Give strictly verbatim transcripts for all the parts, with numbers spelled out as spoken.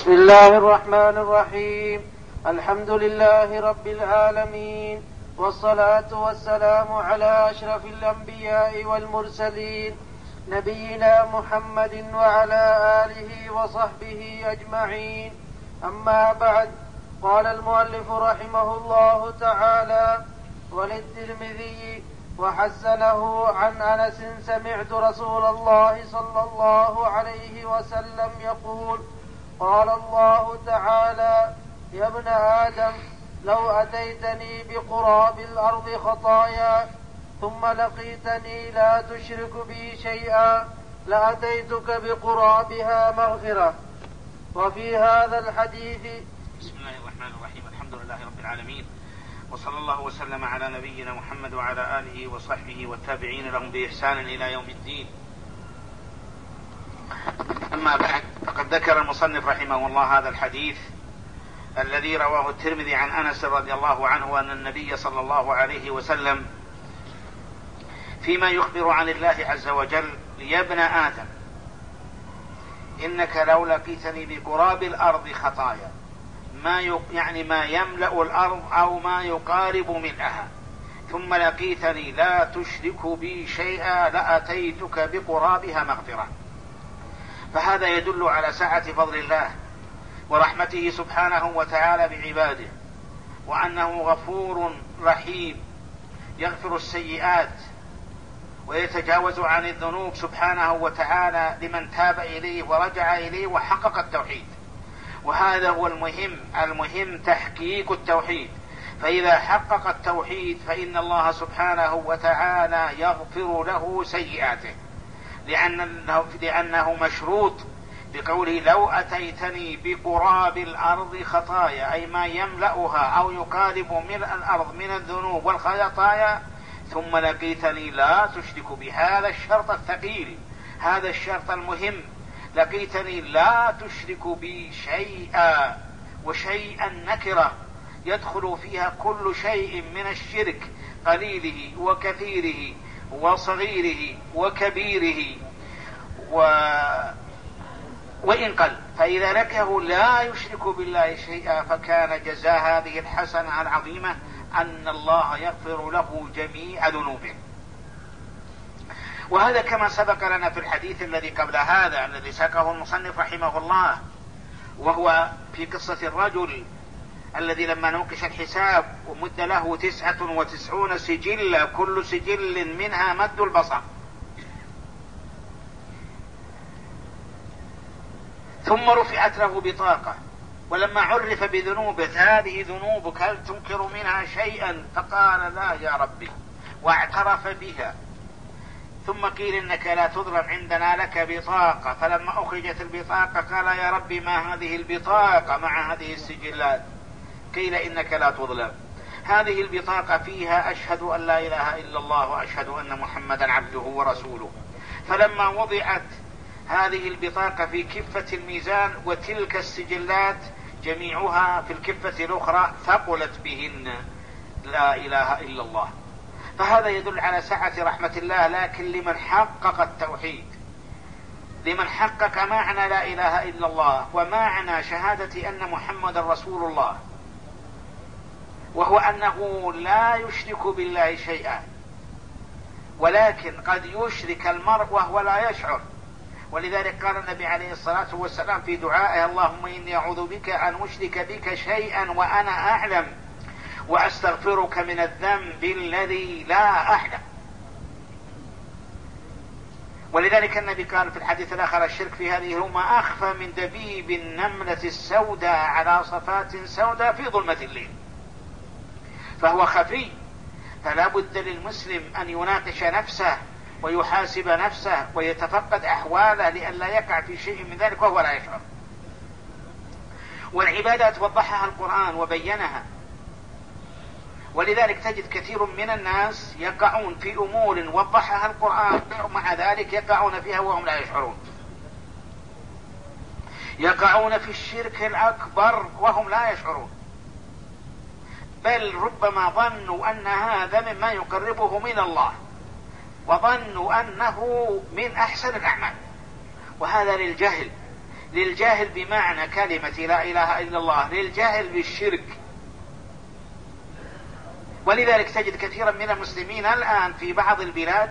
بسم الله الرحمن الرحيم. الحمد لله رب العالمين، والصلاة والسلام على أشرف الأنبياء والمرسلين نبينا محمد وعلى آله وصحبه أجمعين. أما بعد، قال المؤلف رحمه الله تعالى: وللترمذي وحسنه عن أنس سمعت رسول الله صلى الله عليه وسلم يقول: قال الله تعالى: يا ابن آدم لو أتيتني بقراب الأرض خطايا ثم لقيتني لا تشرك بي شيئا لأتيتك بقرابها مغفرة. وفي هذا الحديث بسم الله الرحمن الرحيم. الحمد لله رب العالمين، وصلى الله وسلم على نبينا محمد وعلى آله وصحبه والتابعين لهم بإحسان إلى يوم الدين. أما بعد، فقد ذكر المصنف رحمه الله هذا الحديث الذي رواه الترمذي عن أنس رضي الله عنه أن النبي صلى الله عليه وسلم فيما يخبر عن الله عز وجل: يا ابن آدم إنك لو لقيتني بقراب الأرض خطايا، ما يعني ما يملأ الأرض أو ما يقارب ملئها، ثم لقيتني لا تشرك بي شيئا لأتيتك بقرابها مغفرة. فهذا يدل على سعة فضل الله ورحمته سبحانه وتعالى بعباده، وأنه غفور رحيم يغفر السيئات ويتجاوز عن الذنوب سبحانه وتعالى لمن تاب إليه ورجع إليه وحقق التوحيد. وهذا هو المهم المهم تحقيق التوحيد. فإذا حقق التوحيد فإن الله سبحانه وتعالى يغفر له سيئاته، لأنه, لأنه مشروط بقوله: لو أتيتني بقراب الأرض خطايا، أي ما يملأها أو يقارب ملء الأرض من الذنوب والخطايا، ثم لقيتني لا تشرك بي. هذا الشرط الثقيل، هذا الشرط المهم: لقيتني لا تشرك بي شيئا. وشيئا نكرة يدخل فيها كل شيء من الشرك، قليله وكثيره وصغيره وكبيره و... وإن قل. فإذا لكه لا يشرك بالله شيئا فكان جزاء هذه الحسنة العظيمة أن الله يغفر له جميع ذنوبه. وهذا كما سبق لنا في الحديث الذي قبل هذا الذي ساقه المصنف رحمه الله، وهو في قصة الرجل الذي لما نوقش الحساب ومد له تسعة وتسعون سجلا كل سجل منها مد البصر، ثم رفعت له بطاقة، ولما عرف بذنوبه: هذه ذنوبك هل تنكر منها شيئا؟ فقال: لا يا ربي، واعترف بها. ثم قيل: إنك لا تظلم، عندنا لك بطاقة. فلما أخرجت البطاقة قال: يا ربي ما هذه البطاقة مع هذه السجلات؟ قيل: إنك لا تظلم، هذه البطاقة فيها أشهد أن لا إله إلا الله وأشهد أن محمدا عبده ورسوله. فلما وضعت هذه البطاقة في كفة الميزان وتلك السجلات جميعها في الكفة الأخرى ثقلت بهن لا إله إلا الله. فهذا يدل على سعة رحمة الله، لكن لمن حقق التوحيد، لمن حقق معنى لا إله إلا الله ومعنى شهادة أن محمد رسول الله، وهو أنه لا يشرك بالله شيئا، ولكن قد يشرك المرء وهو لا يشعر. ولذلك قال النبي عليه الصلاة والسلام في دعائه: اللهم إني أعوذ بك أن أشرك بك شيئا وأنا أعلم، وأستغفرك من الذنب الذي لا أعلم. ولذلك النبي قال في الحديث الآخر: الشرك في هذه الأمة أخفى من دبيب النملة السوداء على صفات سوداء في ظلمة الليل. فهو خفي، فلا بد للمسلم أن يناقش نفسه ويحاسب نفسه ويتفقد أحواله لئلا يقع في شيء من ذلك وهو لا يشعر. والعبادات وضحها القرآن وبينها، ولذلك تجد كثير من الناس يقعون في أمور وضحها القرآن ومع ذلك يقعون فيها وهم لا يشعرون. يقعون في الشرك الأكبر وهم لا يشعرون، بل ربما ظنوا أن هذا مما يقربه من الله، وظنوا أنه من أحسن الأعمال، وهذا للجهل. للجاهل بمعنى كلمة لا إله إلا الله، للجاهل بالشرك. ولذلك تجد كثيرا من المسلمين الآن في بعض البلاد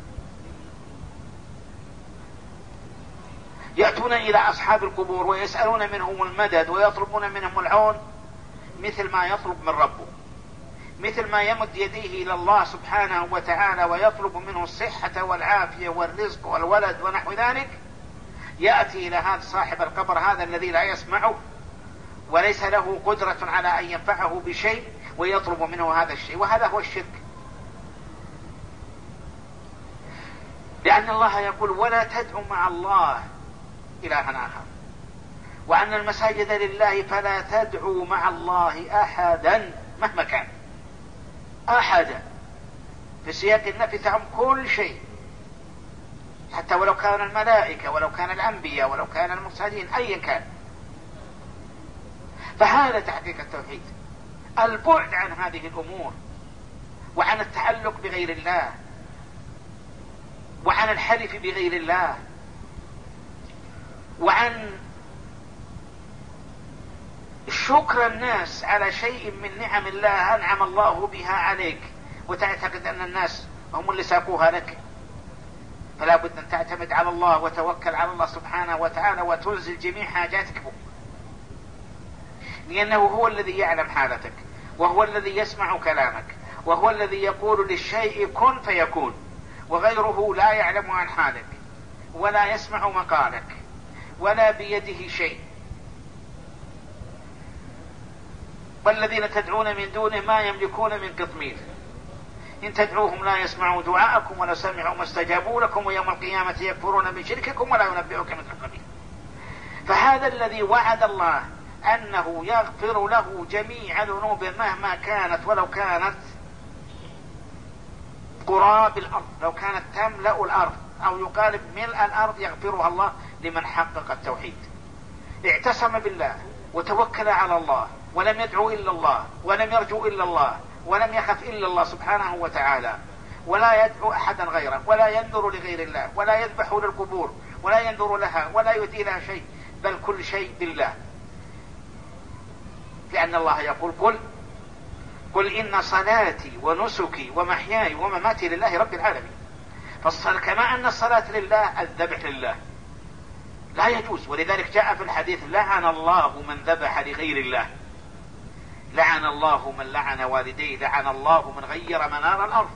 يأتون إلى أصحاب القبور ويسألون منهم المدد ويطلبون منهم العون مثل ما يطلب من ربه، مثل ما يمد يديه إلى الله سبحانه وتعالى ويطلب منه الصحة والعافية والرزق والولد ونحو ذلك. يأتي إلى هذا صاحب القبر هذا الذي لا يسمعه وليس له قدرة على أن ينفعه بشيء ويطلب منه هذا الشيء، وهذا هو الشرك. لأن الله يقول ولا تدعوا مع الله إلها آخر، وأن المساجد لله فلا تدعوا مع الله أحدا مهما كان. أحدا في سياق النفي تعم كل شيء، حتى ولو كان الملائكة ولو كان الأنبياء ولو كان المرسلين أيا كان. فهذا تحقيق التوحيد، البعد عن هذه الأمور وعن التعلق بغير الله وعن الحلف بغير الله وعن شكر الناس على شيء من نعم الله أنعم الله بها عليك وتعتقد أن الناس هم اللي ساقوها لك. فلا بد أن تعتمد على الله وتوكل على الله سبحانه وتعالى وتنزل جميع حاجاتك به، لأنه هو الذي يعلم حالتك وهو الذي يسمع كلامك وهو الذي يقول للشيء كن فيكون، وغيره لا يعلم عن حالك ولا يسمع مقالك ولا بيده شيء. والذين تدعون من دونه ما يملكون من قطمير إن تدعوهم لا يسمعوا دعاءكم ولا سمعوا ما استجابوا لكم ويوم القيامة يكفرون من شرككم ولا ينبئك مثل خبير. فهذا الذي وعد الله أنه يغفر له جميع ذنوبه مهما كانت، ولو كانت قراب الأرض، لو كانت تملأ الأرض أو يقارب ملء الأرض، يغفرها الله لمن حقق التوحيد، اعتصم بالله وتوكل على الله ولم يدعو إلا الله ولم يرجو إلا الله ولم يخف إلا الله سبحانه وتعالى، ولا يدعو أحدا غيره ولا ينذر لغير الله ولا يذبح للقبور ولا ينذر لها ولا يؤتي لها شيء، بل كل شيء بالله. لأن الله يقول قل قل إن صلاتي ونسكي ومحياي ومماتي لله رب العالمين. فالصلاة كما أن الصلاة لله الذبح لله لا يجوز. ولذلك جاء في الحديث لعن الله من ذبح لغير الله، لعن الله من لعن والديه، لعن الله من غير منار الأرض.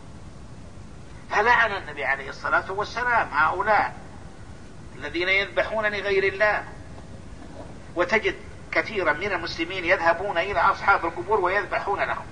فلعن النبي عليه الصلاة والسلام هؤلاء الذين يذبحون لغير الله. وتجد كثيرا من المسلمين يذهبون إلى أصحاب القبور ويذبحون لهم.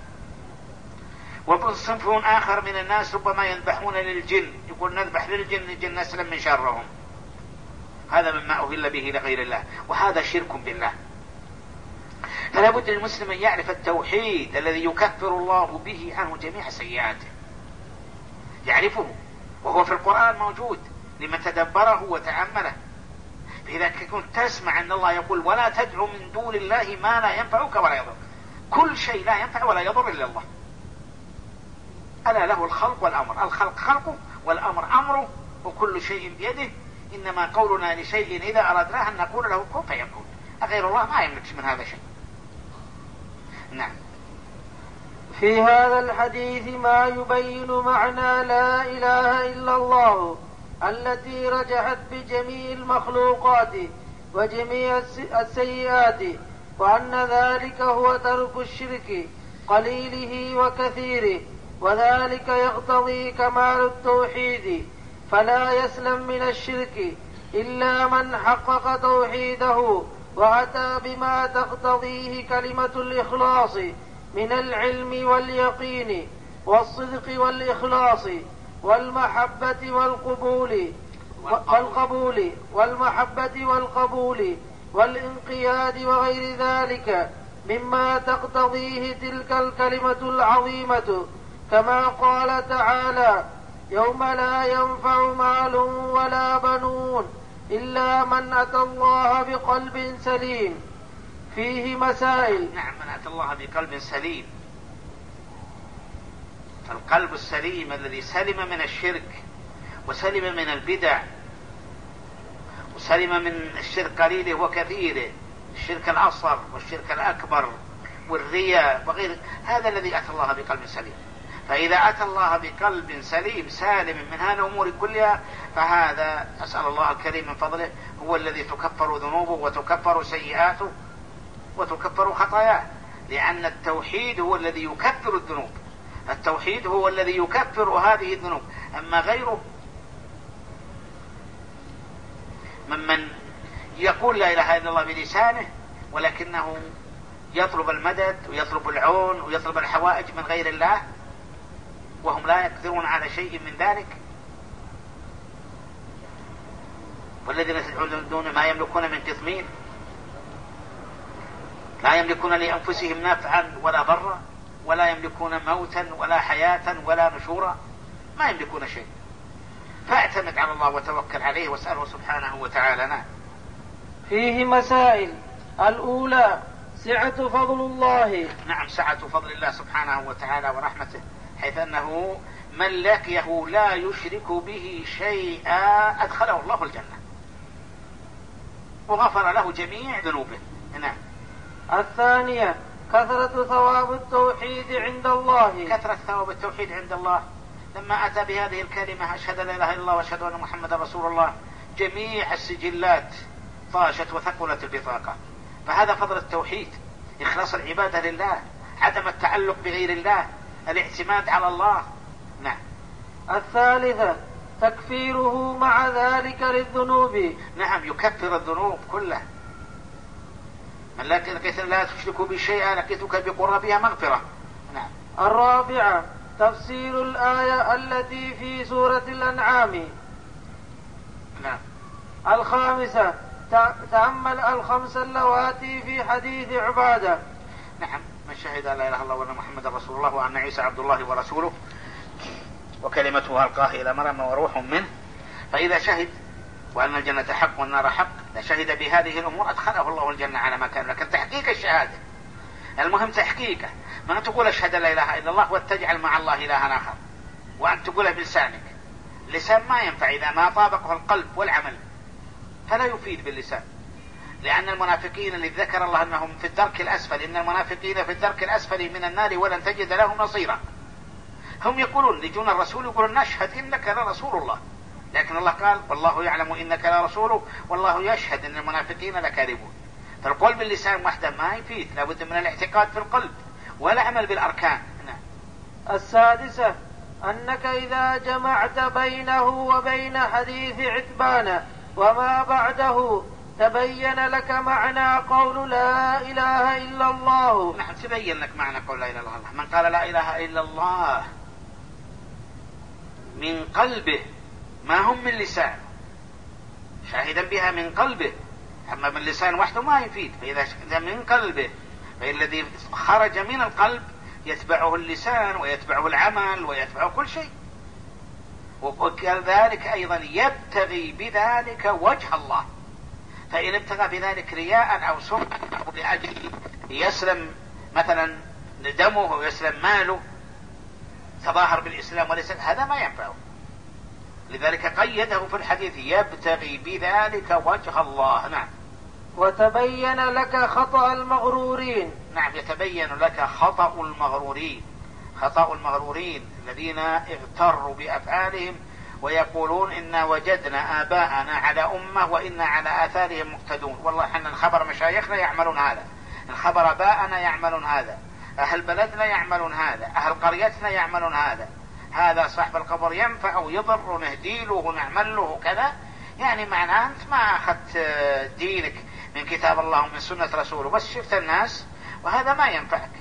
وصنف آخر من الناس ربما يذبحون للجن، يقول نذبح للجن الجن نسلم من شرهم. هذا مما أهل به لغير الله، وهذا شرك بالله. فلا بد للمسلم أن يعرف التوحيد الذي يكفر الله به عنه جميع سيئاته، يعرفه وهو في القرآن موجود لمن تدبره وتأمله. فإذا كنت تسمع أن الله يقول ولا تدعو من دون الله ما لا ينفعك ولا يضر، كل شيء لا ينفع ولا يضر إلا الله. ألا له الخلق والأمر، الخلق خلقه والأمر أمره، وكل شيء بيده. إنما قولنا لشيء إذا أردناه أن نقول له كن فيكون، غير الله ما يملك من هذا شيء. نعم. في هذا الحديث ما يبين معنى لا إله إلا الله التي رجحت بجميع المخلوقات وجميع السيئات، وأن ذلك هو ترك الشرك قليله وكثيره، وذلك يقتضي كمال التوحيد، فلا يسلم من الشرك إلا من حقق توحيده وأتى بما تقتضيه كلمة الإخلاص من العلم واليقين والصدق والإخلاص والمحبة والقبول والقبول والمحبة والقبول والانقياد وغير ذلك مما تقتضيه تلك الكلمة العظيمة، كما قال تعالى يوم لا ينفع مال ولا بنون إلا من أتى الله بقلب سليم. فيه مسائل. نعم، من أتى الله بقلب سليم، القلب السليم الذي سلم من الشرك وسلم من البدع سلم من الشرك قليله وكثيره، الشرك الأصغر والشرك الأكبر والرياء وغيره. هذا الذي أتى الله بقلب سليم. فإذا أتى الله بقلب سليم سالم من هذه الأمور كلها، فهذا أسأل الله الكريم من فضله هو الذي تكفر ذنوبه وتكفر سيئاته وتكفر خطاياه، لأن التوحيد هو الذي يكفر الذنوب. التوحيد هو الذي يكفر هذه الذنوب. أما غيره ممن يقول لا إله إلا الله بلسانه ولكنه يطلب المدد ويطلب العون ويطلب الحوائج من غير الله وهم لا يقدرون على شيء من ذلك، والذين تدعون دون ما يملكون من قطمير، لا يملكون لأنفسهم نفعا ولا ضرا، ولا يملكون موتا ولا حياة ولا نشورا، ما يملكون شيء. فاعتمد على الله وتوكل عليه واسأله سبحانه وتعالى. نعم. فيه مسائل. الأولى سعة فضل الله. نعم، سعة فضل الله سبحانه وتعالى ورحمته، حيث أنه من لقيه لا يشرك به شيئا أدخله الله الجنة وغفر له جميع ذنوبه. نعم. الثانية كثرة ثواب التوحيد عند الله. كثرة ثواب التوحيد عند الله. لما أتى بهذه الكلمة أشهد لا إله إلا الله وأشهد أن محمد رسول الله، جميع السجلات طاشت وثقلت البطاقة. فهذا فضل التوحيد، إخلاص العبادة لله، عدم التعلق بغير الله، الاعتماد على الله. نعم. الثالثة تكفيره مع ذلك للذنوب. نعم، يكفر الذنوب كلها. من لقيت لا تشركوا بشيئا لقيتك بقربها مغفرة. نعم. الرابعة تفسير الآية التي في سورة الأنعام. نعم. الخامسة تأمل الخمس اللواتي في حديث عبادة. نعم. من شهد لا إله إلا الله وأن محمد رسول الله وأن عيسى عبد الله ورسوله وكلمته ألقاها إلى مريم وروح منه، فإذا شهد وأن الجنة حق والنار حق لشهد بهذه الأمور أدخله الله الجنة على ما كان. لكن تحقيق الشهادة المهم تحقيقه، ما تقول أشهد لا إله إلا الله وتجعل مع الله إلها آخر وأن تقولها بلسانك. اللسان ما ينفع إذا ما طابقه القلب والعمل، فلا يفيد باللسان. لأن المنافقين اللي ذكر الله أنهم في الدرك الأسفل، إن المنافقين في الدرك الأسفل من النار ولن تجد لهم نصيرا. هم يقولون لجون الرسول يقولون نشهد إنك لرسول الله، لكن الله قال والله يعلم إنك لرسوله والله يشهد إن المنافقين لكاذبون. فالقول باللسان وحده ما يفيد، لابد من الاعتقاد في القلب والعمل بالأركان. السادسة أنك إذا جمعت بينه وبين حديث عتبان وما بعده تبين لك معنى قول لا إله إلا الله. نعم، تبين لك معنى قول لا إله إلا الله. من قال لا إله إلا الله من قلبه، ما هم من لسان، شاهدا بها من قلبه، أما من لسان وحده ما يفيد. فإذا من قلبه، فالذي خرج من القلب يتبعه اللسان ويتبعه العمل ويتبعه كل شيء. وكذلك أيضا يبتغي بذلك وجه الله، فإن ابتغى بذلك رياء أو سمعة أو لأجل يسلم مثلا دمه ويسلم ماله، تظاهر بالإسلام وليس، هذا ما ينفعه. لذلك قيده في الحديث يبتغي بذلك وجه الله. نعم. وتبين لك خطأ المغرورين. نعم، يتبين لك خطأ المغرورين. خطأ المغرورين الذين اغتروا بأفعالهم ويقولون إنا وجدنا آباءنا على أمة وإنا على آثارهم مقتدون. والله حنا الخبر مشايخنا يعملون هذا، الخبر آباءنا يعملون هذا، أهل بلدنا يعملون هذا، أهل قريتنا يعملون هذا. هذا صاحب القبر ينفع ويضر ونهديله ونعمله كذا، يعني معناه أنت ما أخذت دينك من كتاب الله ومن سنة رسوله، بس شفت الناس وهذا ما ينفعك.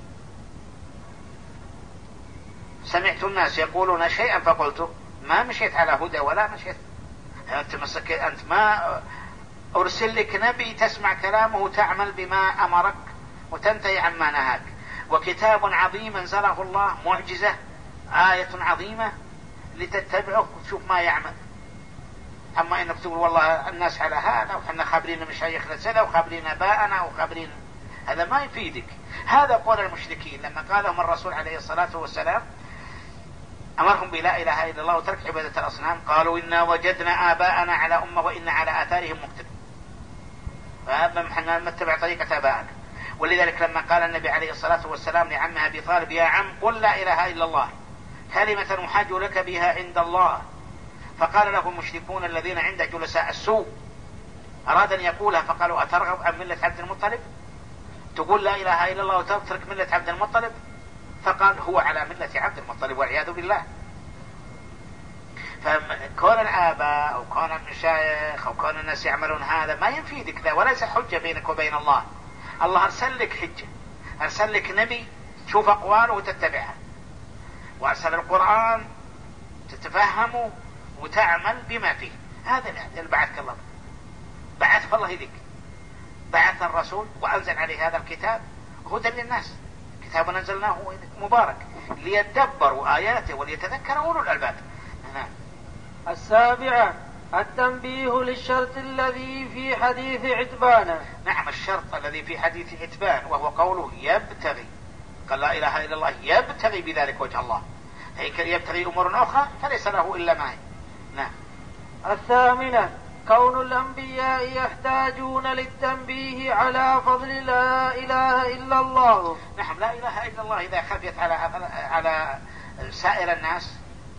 سمعت الناس يقولون شيئا فقلت ما مشيت على هدى ولا مشيت. أنت, مسك... أنت ما أرسل لك نبي تسمع كلامه وتعمل بما أمرك وتنتهي عما نهاك، وكتاب عظيم أنزله الله، معجزة، آية عظيمة لتتبعه وتشوف ما يعمل. أما إنك تقول والله الناس على هذا وحنا خابرين مشايخنا كذا وخابرين آباءنا وخابرين، هذا ما يفيدك. هذا قول المشركين لما قالهم الرسول عليه الصلاة والسلام أمرهم بلا إله إلا الله وترك عبادة الأصنام. قالوا إنا وجدنا آباءنا على أمة وإنا على آثارهم مقتدون، فإحنا نتبع طريقة آباءنا. ولذلك لما قال النبي عليه الصلاة والسلام لعمه أبي طالب يا عم قل لا إله إلا الله كلمة أحاج لك بها عند الله، فقال له المشركون الذين عند جلساء السوء أراد أن يقولها فقالوا أترغب عن ملة عبد المطلب؟ تقول لا إله إلا الله وتترك ملة عبد المطلب؟ فقال هو على ملة عبد المطلب والعياذ بالله. فكون الآباء أو كون المشايخ أو كون الناس يعملون هذا ما ينفيدك ذا، وليس حجة بينك وبين الله. الله أرسل لك حجة، أرسل لك نبي تشوف أقواله وتتبعها، وأرسل القرآن تتفهمه وتعمل بما فيه. هذا اللي بعثك الله، بعث الله يديك، بعث الرسول وأنزل عليه هذا الكتاب هدى للناس، كتاب أنزلناه مبارك ليدبروا آياته وليتذكر أولو الألباب. نعم. السابعة التنبيه للشرط الذي في حديث عتبان. نعم، الشرط الذي في حديث عتبان وهو قوله يبتغي، قال لا إله إلا الله يبتغي بذلك وجه الله، فإن يبتغي أمور أخرى فليس له إلا ما هي. نعم. الثامنة كون الأنبياء يحتاجون للتنبيه على فضل لا إله إلا الله. نعم، لا إله إلا الله إذا خفيت على على سائر الناس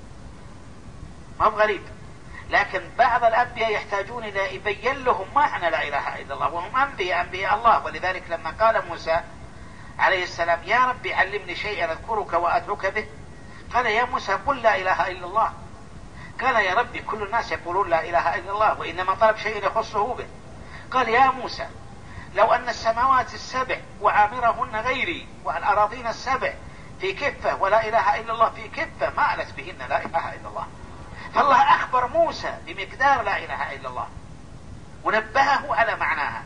ما هو غريب، لكن بعض الأنبياء يحتاجون إلى يبين لهم معنى لا إله إلا الله، وهم أنبياء أنبياء الله. ولذلك لما قال موسى عليه السلام يا ربي علمني شيئا أذكرك وأدعوك به، قال يا موسى قل لا إله إلا الله. قال يا ربي كل الناس يقولون لا إله إلا الله، وإنما طلب شيء يخصه به. قال يا موسى لو أن السماوات السبع وعامرهن غيري والأراضين السبع في كفة ولا إله إلا الله في كفة ما ألت بهن لا إله إلا الله. فالله أخبر موسى بمقدار لا إله إلا الله ونبهه على معناها،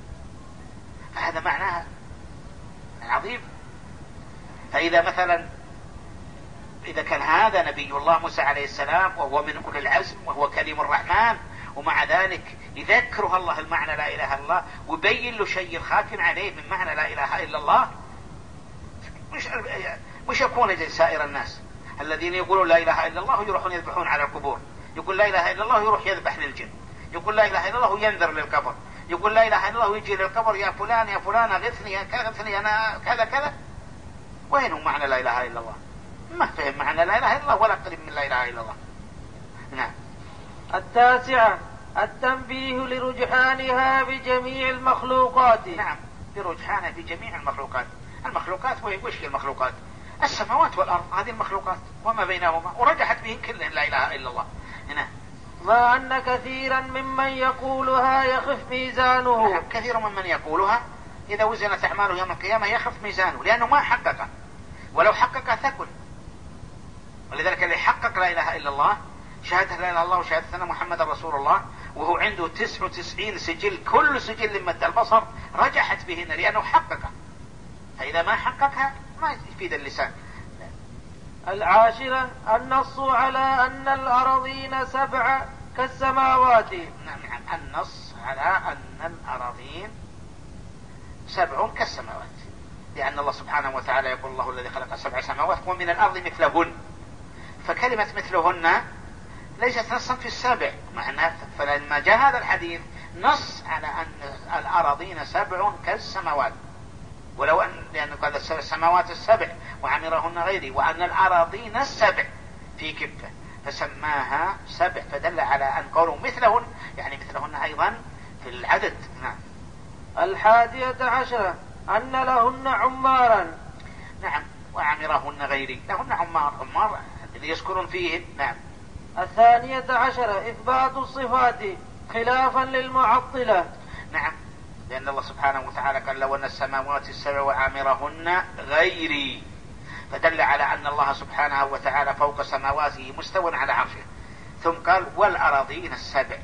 فهذا معناها عظيم. فإذا مثلا إذا كان هذا نبي الله موسى عليه السلام وهو من أولي العزم وهو كليم الرحمن، ومع ذلك يذكره الله المعنى لا إله إلا الله ويبين له شيء خاتم عليه من معنى لا إله إلا الله، مش مش يكون زي سائر الناس الذين يقولون لا إله إلا الله يروحون يذبحون على القبور، يقول لا إله إلا الله يروح يذبح للجن، يقول لا إله إلا الله ينذر للقبر، يقول لا إله إلا الله يجي للقبر يا فلان يا فلان أغثني أغثني أنا كذا كذا. وين معنى لا إله إلا الله؟ ما فهم معنى لا إله إلا الله ولا قريب من لا إله إلا الله. نعم. التاسعة التنبيه لرجحانها بجميع المخلوقات. نعم، برجحانها بجميع المخلوقات. المخلوقات وش المخلوقات؟ السماوات والأرض، هذه المخلوقات وما بينهما، ورجحت بهن كلهن لا إله إلا الله. نعم. ما أن كثيرا ممن يقولها يخف ميزانه. نعم، كثير ممن يقولها إذا وزنت أعماله يوم القيامة يخف ميزانه، لأنه ما حقق، ولو حقق ثقل. ولذلك اللي حقق لا إله إلا الله شهادة لا إله إلا الله وشهادة أن محمد رسول الله وهو عنده تسعة وتسعين سجل كل سجل مد البصر رجحت بهن لأنه حققها، فإذا ما حققها ما يفيد اللسان. العاشرة النص على أن الأراضين سبع كالسماوات. نعم، النص على أن الأراضين سبع كالسماوات، لأن الله سبحانه وتعالى يقول الله الذي خلق سبع سماوات ومن الأرض مثلهن، فكلمة مثلهن ليست نصا في السبع، معناه فلما جاء هذا الحديث نص على أن الأراضين سبع كالسماوات، ولو أن لأنه قال السماوات السبع وعمرهن غيري، وأن الأراضين السبع في كفة فسماها سبع، فدل على أن قوله مثلهن يعني مثلهن أيضا في العدد. نعم. الحادية عشرة أن لهن عمارا. نعم، وعمرهن غيري، لهن عمار، عمار اللي يسكنون فيهن. نعم. الثانية عشرة إثبات الصفات خلافا للمعطلة. نعم، لأن الله سبحانه وتعالى قال لو أن السماوات السبع وعامرهن غيري، فدل على أن الله سبحانه وتعالى فوق سماواته مستوى على عرشه. ثم قال والأراضين السبع،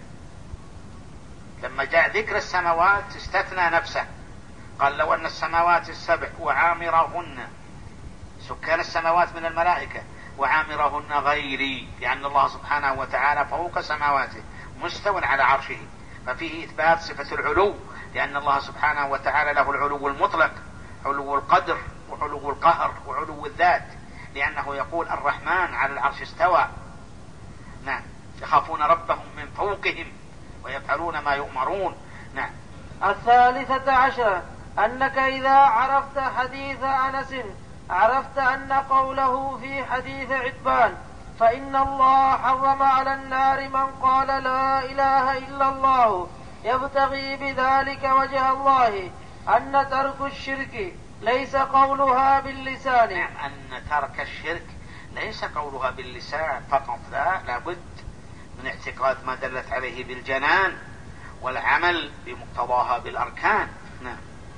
لما جاء ذكر السماوات استثنى نفسه، قال لو أن السماوات السبع وعامرهن سكان السماوات من الملائكة وعامرهن غيري، لأن الله سبحانه وتعالى فوق سماواته مستوى على عرشه، ففيه إثبات صفة العلو، لأن الله سبحانه وتعالى له العلو المطلق، علو القدر وعلو القهر وعلو الذات، لأنه يقول الرحمن على العرش استوى. نعم. يخافون ربهم من فوقهم ويفعلون ما يؤمرون. نعم. الثالثة عشرة أنك إذا عرفت حديث أنس عرفت أن قوله في حديث عتبان فإن الله حرم على النار من قال لا إله إلا الله يبتغي بذلك وجه الله أن ترك الشرك ليس قولها باللسان. نعم. أن ترك الشرك ليس قولها باللسان فقط، لا لابد من اعتقاد ما دلت عليه بالجنان والعمل بمقتضاها بالأركان. نعم.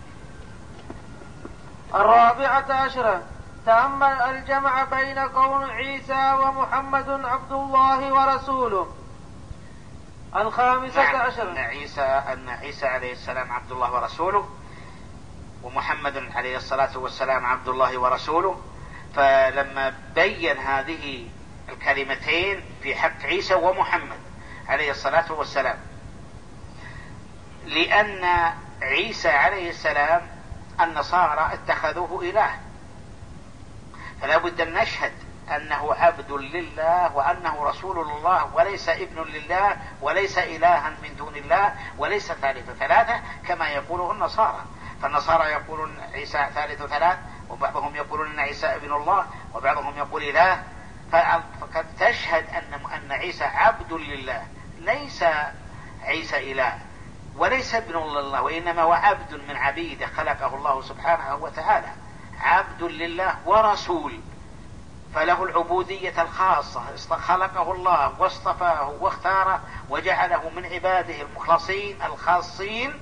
الرابعة عشرة تأمل الجمع بين كون عيسى ومحمد عبد الله ورسوله. الخامسة نعم. عشرة أن عيسى أن عيسى عليه السلام عبد الله ورسوله، ومحمد عليه الصلاة والسلام عبد الله ورسوله. فلما بين هذه الكلمتين في حق عيسى ومحمد عليه الصلاة والسلام، لأن عيسى عليه السلام النصارى اتخذوه إله، فلا بد أن نشهد أنه عبد لله وأنه رسول الله وليس ابن لله وليس إلها من دون الله وليس ثالث ثلاثة كما يقوله النصارى. فالنصارى يقولون عيسى ثالث ثلاث، وبعضهم يقولون أن عيسى ابن الله، وبعضهم يقول إله. فقد تشهد أن أن عيسى عبد لله، ليس عيسى إله وليس ابن الله، وإنما هو عبد من عبيده خلقه الله سبحانه وتعالى، عبد لله ورسول، فله العبودية الخاصة. خلقه الله واصطفاه واختاره وجعله من عباده المخلصين الخاصين،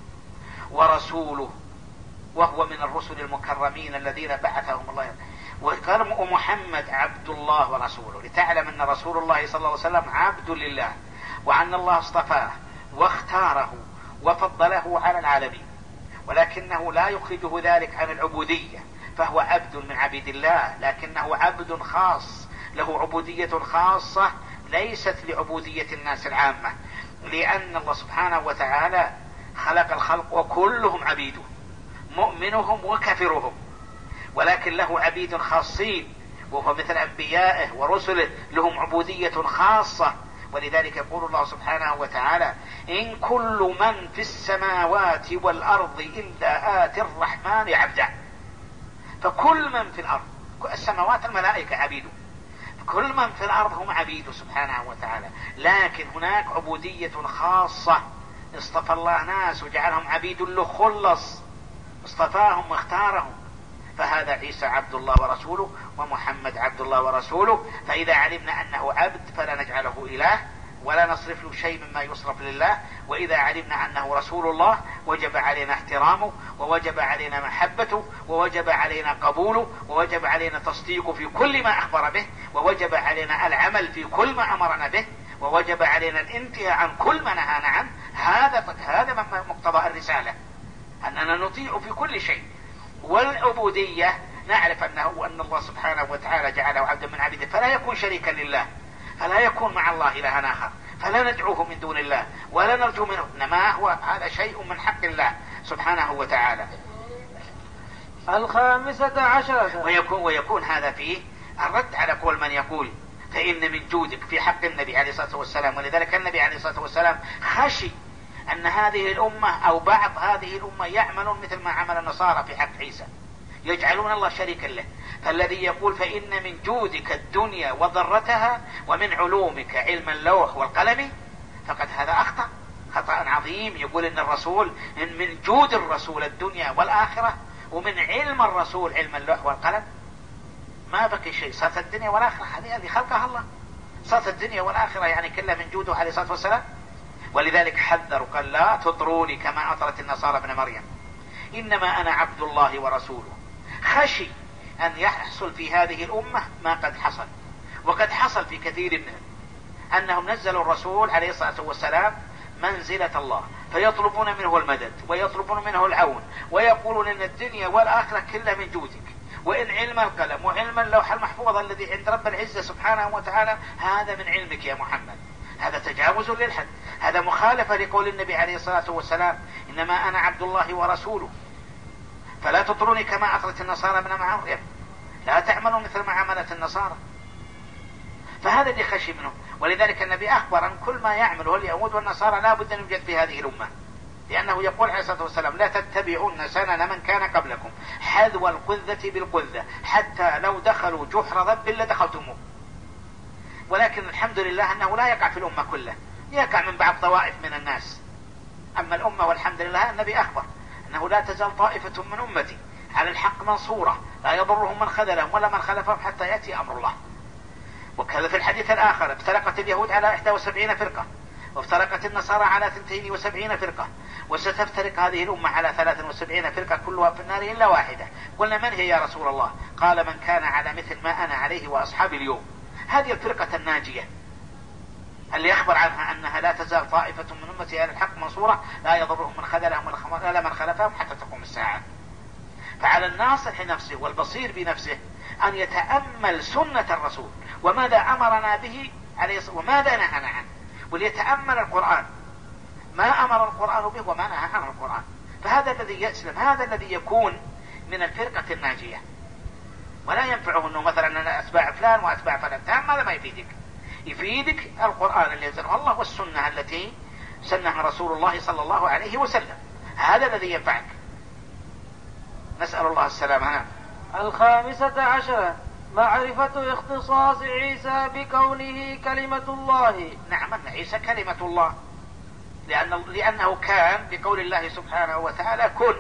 ورسوله وهو من الرسل المكرمين الذين بعثهم الله. وقال محمد عبد الله ورسوله، لتعلم أن رسول الله صلى الله عليه وسلم عبد لله، وأن الله اصطفاه واختاره وفضله على العالمين، ولكنه لا يخرجه ذلك عن العبودية، فهو عبد من عبيد الله، لكنه عبد خاص له عبودية خاصة ليست لعبودية الناس العامة، لأن الله سبحانه وتعالى خلق الخلق وكلهم عبيده، مؤمنهم وكافرهم، ولكن له عبيد خاصين وهو مثل أنبيائه ورسله لهم عبودية خاصة. ولذلك يقول الله سبحانه وتعالى إن كل من في السماوات والأرض إلا آتي الرحمن عبدا. فكل من في الأرض، السماوات الملائكة عبيده، كل من في الأرض هم عبيده سبحانه وتعالى، لكن هناك عبودية خاصة اصطفى الله ناس وجعلهم عبيد له خلص، اصطفاهم واختارهم. فهذا عيسى عبد الله ورسوله ومحمد عبد الله ورسوله. فإذا علمنا أنه عبد فلا نجعله إله ولا نصرف له شيء مما يصرف لله، وإذا علمنا أنه رسول الله وجب علينا احترامه ووجب علينا محبته ووجب علينا قبوله ووجب علينا تصديقه في كل ما أخبر به، ووجب علينا العمل في كل ما أمرنا به، ووجب علينا الانتهاء عن كل ما نهانا عنه. هذا هذا مقتضى الرسالة، أننا نطيع في كل شيء. والعبودية نعرف أنه أن الله سبحانه وتعالى جعله عبدا من عبيده، فلا يكون شريكا لله، فلا يكون مع الله إلها آخر، فلا ندعوه من دون الله ولا نرجو منه، إنما هو هذا شيء من حق الله سبحانه وتعالى. الخامسة عشرة ويكون, ويكون هذا فيه الرد على قول من يقول فإن من جودك في حق النبي عليه الصلاة والسلام. ولذلك النبي عليه الصلاة والسلام خشي أن هذه الأمة أو بعض هذه الأمة يعملون مثل ما عمل النصارى في حق عيسى، يجعلون الله شريكا له. فالذي يقول فإن من جودك الدنيا وضرتها ومن علومك علم اللوح والقلم، فقد هذا أخطأ خطأ عظيم. يقول إن الرسول إن من جود الرسول الدنيا والآخرة، ومن علم الرسول علم اللوح والقلم، ما بقي شيء. صارت الدنيا والآخرة هذه خلقها الله، صارت الدنيا والآخرة يعني كلها من جوده عليه الصلاة والسلام. ولذلك حذر قال لا تطروني كما أطرت النصارى ابن مريم، إنما أنا عبد الله ورسوله. خشي أن يحصل في هذه الأمة ما قد حصل، وقد حصل في كثير منهم، أنهم نزلوا الرسول عليه الصلاة والسلام منزلة الله، فيطلبون منه المدد ويطلبون منه العون، ويقولون إن الدنيا والآخرة كلها من جودك، وإن علم القلم وعلم اللوح المحفوظ الذي عند رب العزة سبحانه وتعالى هذا من علمك يا محمد. هذا تجاوز للحد، هذا مخالفة لقول النبي عليه الصلاة والسلام إنما أنا عبد الله ورسوله. فلا تطروني كما أطرت النصارى ابن مريم، لا تعملوا مثل ما عملت النصارى. فهذا اللي خشي منه. ولذلك النبي أخبر أن كل ما يعمله اليهود والنصارى لا بد أن يوجد في هذه الأمة، لأنه يقول عليه الصلاة والسلام: لا تتبعون سنن من كان قبلكم حذو القذة بالقذة حتى لو دخلوا جحر ذب لدخلتموه. ولكن الحمد لله أنه لا يقع في الأمة كلها، يقع من بعض طوائف من الناس. أما الأمة والحمد لله النبي أخبر أنه لا تزال طائفة من أمتي على الحق منصورة لا يضرهم من خذلهم ولا من خلفهم حتى يأتي أمر الله. وكذا في الحديث الآخر: افترقت اليهود على إحدى وسبعين فرقة، وافترقت النصارى على اثنتين وسبعين فرقة، وستفترق هذه الأمة على ثلاث وسبعين فرقة كلها في النار إلا واحدة. قلنا: من هي يا رسول الله؟ قال: من كان على مثل ما أنا عليه وأصحابي اليوم. هذه الفرقة الناجية اللي يخبر عنها أنها لا تزال طائفة من أمتي على الحق منصورة لا يضرهم من خذلهم ولا من خلفهم حتى تقوم الساعة. فعلى الناصح نفسه والبصير بنفسه أن يتأمل سنة الرسول وماذا أمرنا به عليه وماذا نهانا عنه، وليتأمل القرآن ما أمر القرآن به وما نهى عنه القرآن. فهذا الذي يسلم، هذا الذي يكون من الفرقة الناجية. ولا ينفعه أنه مثلا أنا أتباع فلان وأتباع فلان، هذا ما يفيدك. يفيدك القرآن الذي ينزله الله والسنة التي سنها رسول الله صلى الله عليه وسلم، هذا الذي ينفعك. نسأل الله السلامة. الخامسة عشرة: معرفة اختصاص عيسى بكونه كلمة الله. نعم، أن عيسى كلمة الله، لأن لأنه كان بقول الله سبحانه وتعالى: كن.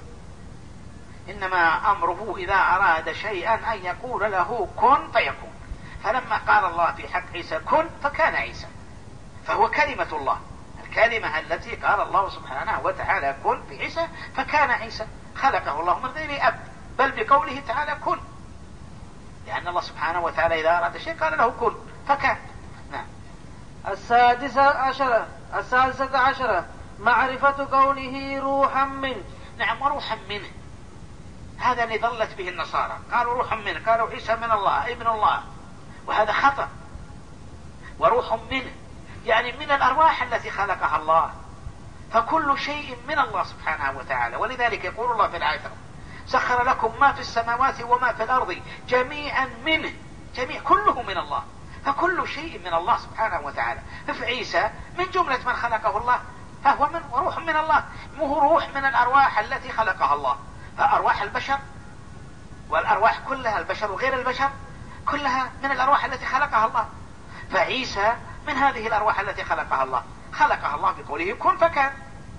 إنما أمره إذا أراد شيئا أن يقول له كن فيكون. فلما قال الله في حق عيسى كن فكان عيسى، فهو كلمة الله، الكلمة التي قال الله سبحانه وتعالى كن في عيسى فكان عيسى. خلقه الله من غير أب، بل بقوله تعالى كن، لأن الله سبحانه وتعالى إذا أراد شيء قال له كن فكان. نعم. السادسة عشرة السادسة عشرة: معرفة كونه روحا منه. نعم، وروحا منه، هذا اللي ضلت به النصارى، قالوا روحا منه، قالوا عيسى من الله ابن الله، وهذا خطأ. وروح منه يعني من الأرواح التي خلقها الله، فكل شيء من الله سبحانه وتعالى. ولذلك يقول الله في الآية: سخر لكم ما في السماوات وما في الأرض جميعا منه، جميع كله من الله، فكل شيء من الله سبحانه وتعالى. ففي عيسى من جملة من خلقه الله، فهو من وروح من الله، مو روح من الأرواح التي خلقها الله. فأرواح البشر والأرواح كلها، البشر وغير البشر كلها من الأرواح التي خلقها الله. فعيسى من هذه الأرواح التي خلقها الله، خلقها الله بقوله كن فكان.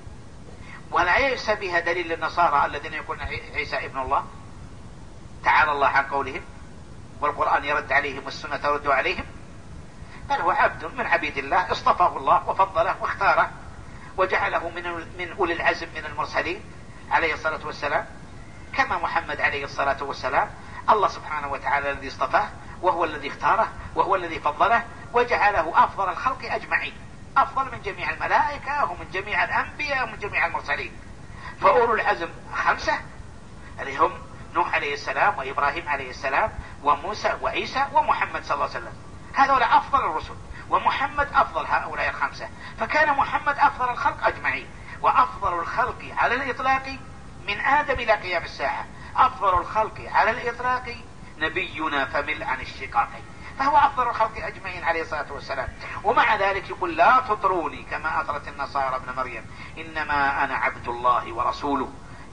ولا ليس بها دليل للنصارى الذين يقولون عيسى ابن الله، تعالى الله عن قولهم، والقرآن يرد عليهم والسنة ترد عليهم. بل هو عبد من عبيد الله، اصطفاه الله وفضله واختاره وجعله من من أولي العزم من المرسلين عليه الصلاة والسلام، كما محمد عليه الصلاة والسلام. الله سبحانه وتعالى الذي اصطفاه، وهو الذي اختاره، وهو الذي فضله وجعله أفضل الخلق أجمعين، أفضل من جميع الملائكة ومن جميع الأنبياء ومن جميع المرسلين. فأولو العزم خمسة اللي هم نوح عليه السلام وإبراهيم عليه السلام وموسى وعيسى ومحمد صلى الله عليه وسلم، هذول أفضل الرسل، ومحمد أفضل هؤلاء الخمسة. فكان محمد أفضل الخلق أجمعين، وأفضل الخلق على الإطلاق من آدم إلى قيام الساعة، أفضل الخلق على الإطلاق نبينا فمل عن الشقاقين، فهو أفضل الخلق أجمعين عليه الصلاة والسلام. ومع ذلك يقول لا تطروني كما أطرت النصارى ابن مريم، إنما أنا عبد الله ورسوله.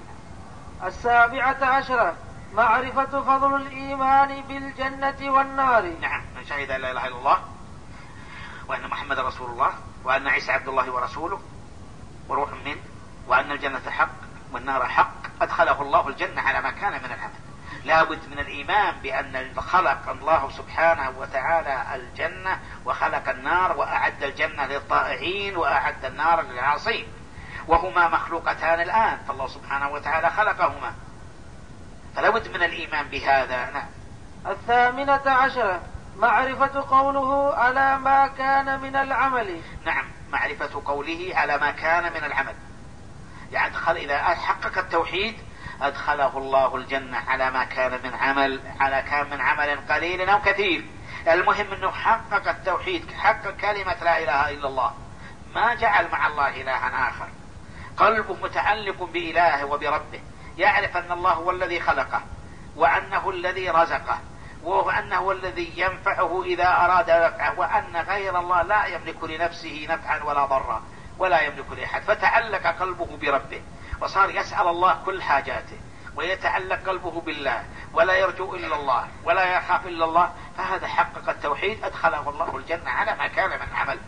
السابعة عشرة: معرفة فضل الإيمان بالجنة والنار. نعم، من شهد أن لا إله إلا الله وأن محمد رسول الله وأن عيسى عبد الله ورسوله وروح منه، وأن الجنة حق والنار حق، أدخله الله الجنة على ما كان من العمل. لا بد من الإيمان بأن خلق الله سبحانه وتعالى الجنة وخلق النار، وأعد الجنة للطائعين وأعد النار للعاصين، وهما مخلوقتان الآن، فالله سبحانه وتعالى خلقهما، فلا بد من الإيمان بهذا. نعم. الثامنة عشرة: معرفة قوله على ما كان من العمل. نعم، معرفة قوله على ما كان من العمل، يعني أدخل إذا حقق التوحيد أدخله الله الجنة على ما كان من عمل، على كان من عمل قليل أو كثير. المهم أنه حقق التوحيد، حقق كلمة لا إله إلا الله، ما جعل مع الله إلها آخر، قلبه متعلق بإله وبربه، يعرف أن الله هو الذي خلقه وأنه الذي رزقه، وأنه الذي ينفعه إذا أراد نفعه، وأن غير الله لا يملك لنفسه نفعا ولا ضرا ولا يملك لأحد. فتعلق قلبه بربه وصار يسأل الله كل حاجاته، ويتعلق قلبه بالله، ولا يرجو إلا الله ولا يخاف إلا الله، فهذا حقق التوحيد، أدخله الله الجنة على ما كان من عمل.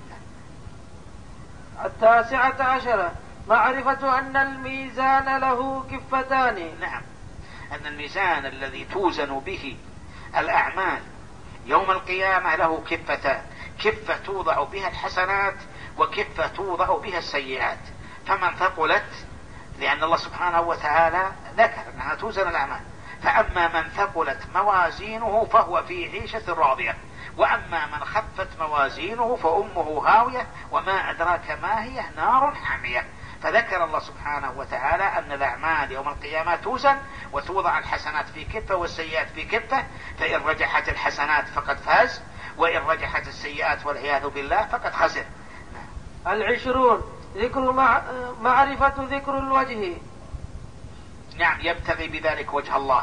التاسعة عشرة معرفة أن الميزان له كفتان. نعم، أن الميزان الذي توزن به الأعمال يوم القيامة له كفتان، كفة توضع بها الحسنات وكفة توضع بها السيئات. فمن ثقلت، لأن الله سبحانه وتعالى ذكر أنها توزن الأعمال، فأما من ثقلت موازينه فهو في عيشة راضية، وأما من خفت موازينه فأمه هاوية وما أدراك ما هي نار حامية. فذكر الله سبحانه وتعالى أن الأعمال يوم القيامة توزن وتوضع الحسنات في كفة والسيئات في كفة، فإن رجحت الحسنات فقد فاز، وإن رجحت السيئات والعياذ بالله فقد خسر. العشرون ذكر مع... معرفة ذكر الوجه. نعم، يبتغي بذلك وجه الله.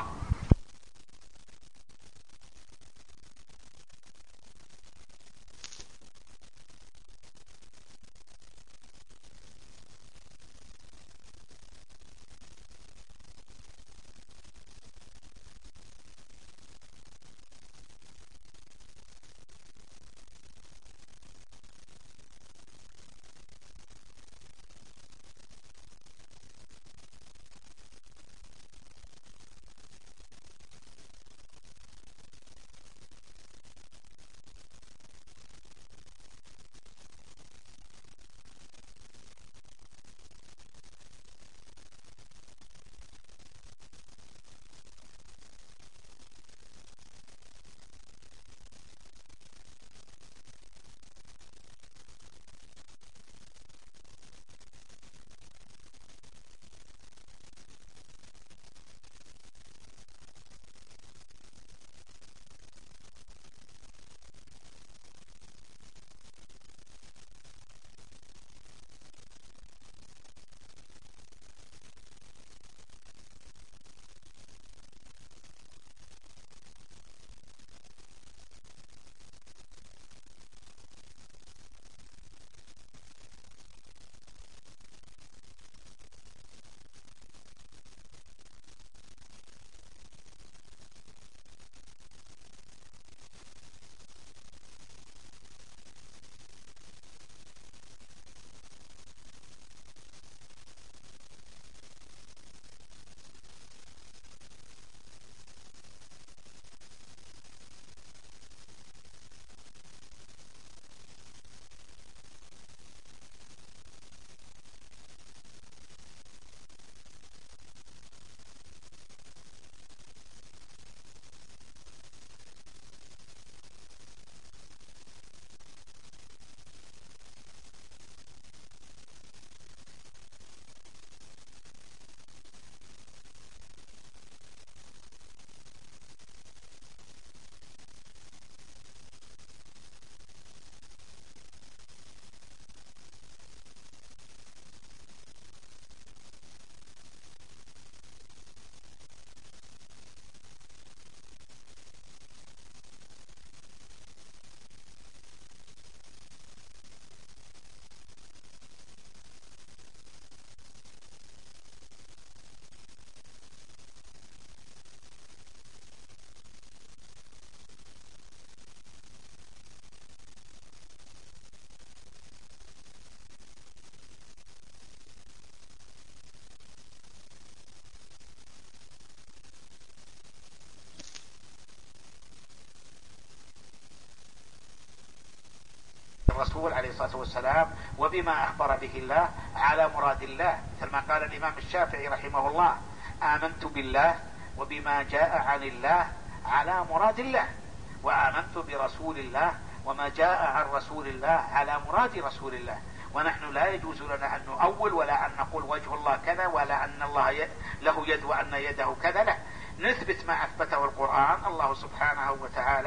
الرسول عليه الصلاة والسلام وبما أخبر به الله على مراد الله، مثل ما قال الإمام الشافعي رحمه الله: آمنت بالله وبما جاء عن الله على مراد الله، وآمنت برسول الله وما جاء عن رسول الله على مراد رسول الله. ونحن لا يجوز لنا أن نؤول ولا أن نقول وجه الله كذا ولا أن الله له يد وأن يده كذا، لا، نثبت ما أثبته القرآن. الله سبحانه وتعالى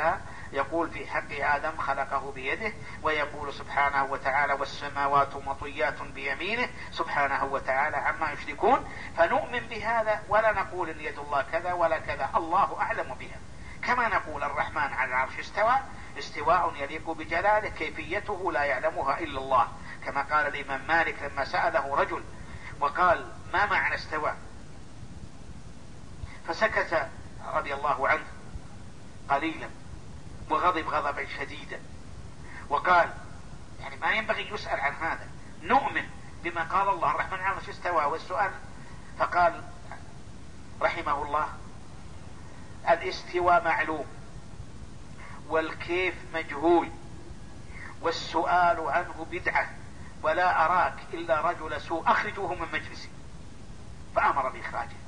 يقول في حق آدم خلقه بيده، ويقول سبحانه وتعالى والسماوات مطويات بيمينه سبحانه وتعالى عما يشركون. فنؤمن بهذا ولا نقول ان يد الله كذا ولا كذا، الله أعلم بها. كما نقول الرحمن على العرش استوى، استواء يليق بجلاله، كيفيته لا يعلمها إلا الله، كما قال الإمام مالك لما سأله رجل وقال ما معنى استوى، فسكت رضي الله عنه قليلا وغضب غضبا شديدا وقال يعني ما ينبغي يسأل عن هذا، نؤمن بما قال الله الرحمن على العرش استوى والسؤال. فقال رحمه الله الاستواء معلوم والكيف مجهول والسؤال عنه بدعة، ولا أراك إلا رجل سوء أخرجوه من مجلسي، فأمر بإخراجه.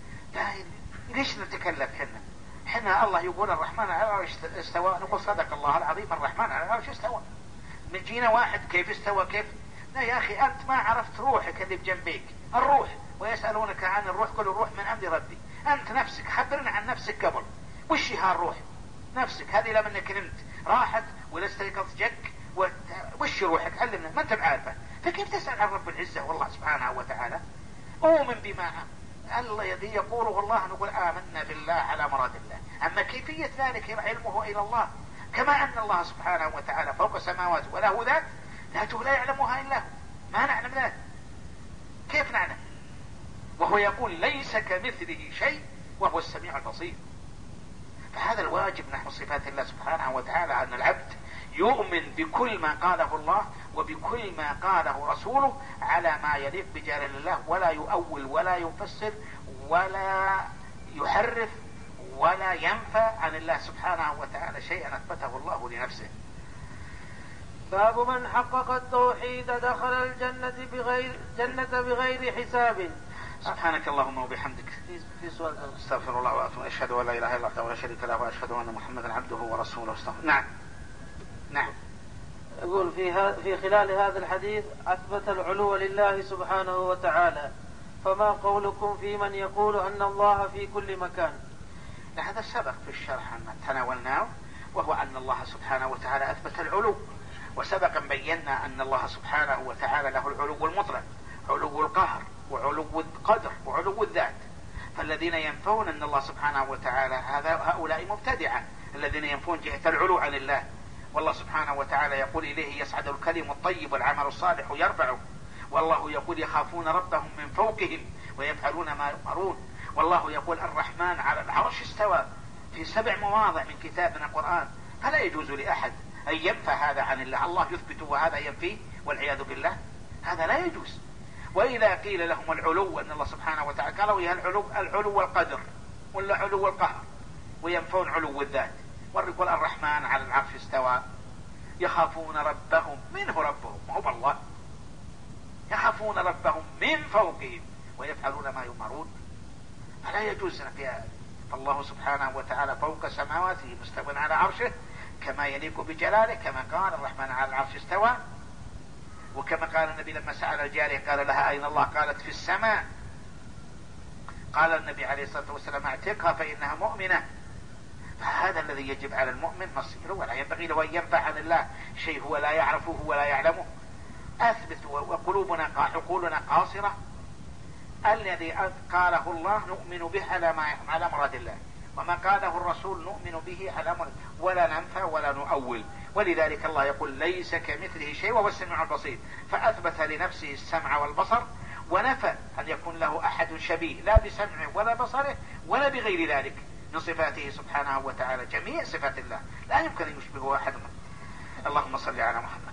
ليش نتكلم حنا حنا الله يقول الرحمن على العرش استوى، نقول صدق الله العظيم الرحمن على العرش استوى. مجينا واحد كيف استوى كيف، لا يا أخي أنت ما عرفت روحك اللي بجنبيك، الروح، ويسألونك عن الروح قل الروح من أمر ربي. أنت نفسك خبرنا عن نفسك قبل، وش هي الروح؟ نفسك هذه لما انك نمت راحت ولا استيقظت جك، وش روحك علمنا، ما انت بعارفه، فكيف تسأل عن رب العزة والله سبحانه وتعالى؟ أؤمن بما الذي يقوله الله، نقول آمنا بالله على مراد الله. أما كيفية ذلك علمه إلى الله، كما أن الله سبحانه وتعالى فوق السماوات وله ذات ذاته لا يعلمها إلا هو، ما نعلم ذات، كيف نعلم؟ وهو يقول ليس كمثله شيء وهو السميع البصير. فهذا الواجب نحو صفات الله سبحانه وتعالى، أن العبد يؤمن بكل ما قاله الله وبكل ما قاله رسوله على ما يليق بجلال الله، ولا يؤول ولا يفسر ولا يحرف ولا ينفى عن الله سبحانه وتعالى شيئا أثبته الله لنفسه. باب من حقق التوحيد دخل الجنة بغير جنة بغير حساب. سبحانك اللهم وبحمدك في سؤال استغفر الله واتوب، اشهد ان لا اله الا الله ولا شريك له واشهد ان محمدا عبده ورسوله. استغفر. نعم نعم. يقول في في خلال هذا الحديث أثبت العلو لله سبحانه وتعالى، فما قولكم في من يقول أن الله في كل مكان؟ هذا سبق في الشرح أن تناولناه، وهو أن الله سبحانه وتعالى أثبت العلو، وسبقا بينا أن الله سبحانه وتعالى له العلو المطلق، علو القهر وعلو القدر وعلو الذات. فالذين ينفون أن الله سبحانه وتعالى هذا هؤلاء مبتدعة، الذين ينفون جهة العلو عن الله. والله سبحانه وتعالى يقول إليه يصعد الكلم الطيب والعمل الصالح يرفعه، والله يقول يخافون ربهم من فوقهم ويفعلون ما يؤمرون. والله يقول الرحمن على العرش استوى في سبع مواضع من كتابنا القرآن. فلا يجوز لأحد أن ينفى هذا عن الله، الله يثبته وهذا ينفيه والعياذ بالله، هذا لا يجوز. وإذا قيل لهم العلو أن الله سبحانه وتعالى قالوا يا العلو العلو والقدر ولا علو القهر، وينفون علو الذات. والرجل الرحمن على العرش استوى، يخافون ربهم، منه ربهم هو الله، يخافون ربهم من فوقهم ويفعلون ما يؤمرون. فلا يجوز فيها. فالله سبحانه وتعالى فوق سماواته مستوى على عرشه كما يليق بجلاله، كما قال الرحمن على العرش استوى. وكما قال النبي لما سأل الجارية قال لها أين الله؟ قالت في السماء. قال النبي عليه الصلاة والسلام اعتقها فإنها مؤمنة. فهذا الذي يجب على المؤمن مصيره، ولا ينبغي له أن ينفع عن الله شيء هو لا يعرفه ولا يعلمه. أثبت وقلوبنا عقولنا قاصرة. الذي قاله الله نؤمن به على ما على مراد الله، وما قاله الرسول نؤمن به على مراد، ولا ننفع ولا نؤول. ولذلك الله يقول ليس كمثله شيء وهو السميع البصير، فأثبت لنفسه السمع والبصر، ونفى أن يكون له أحد شبيه لا بسمعه ولا بصره ولا بغير ذلك من صفاته سبحانه وتعالى. جميع صفات الله لا يمكن أن يشبهه أحد. اللهم صل على محمد.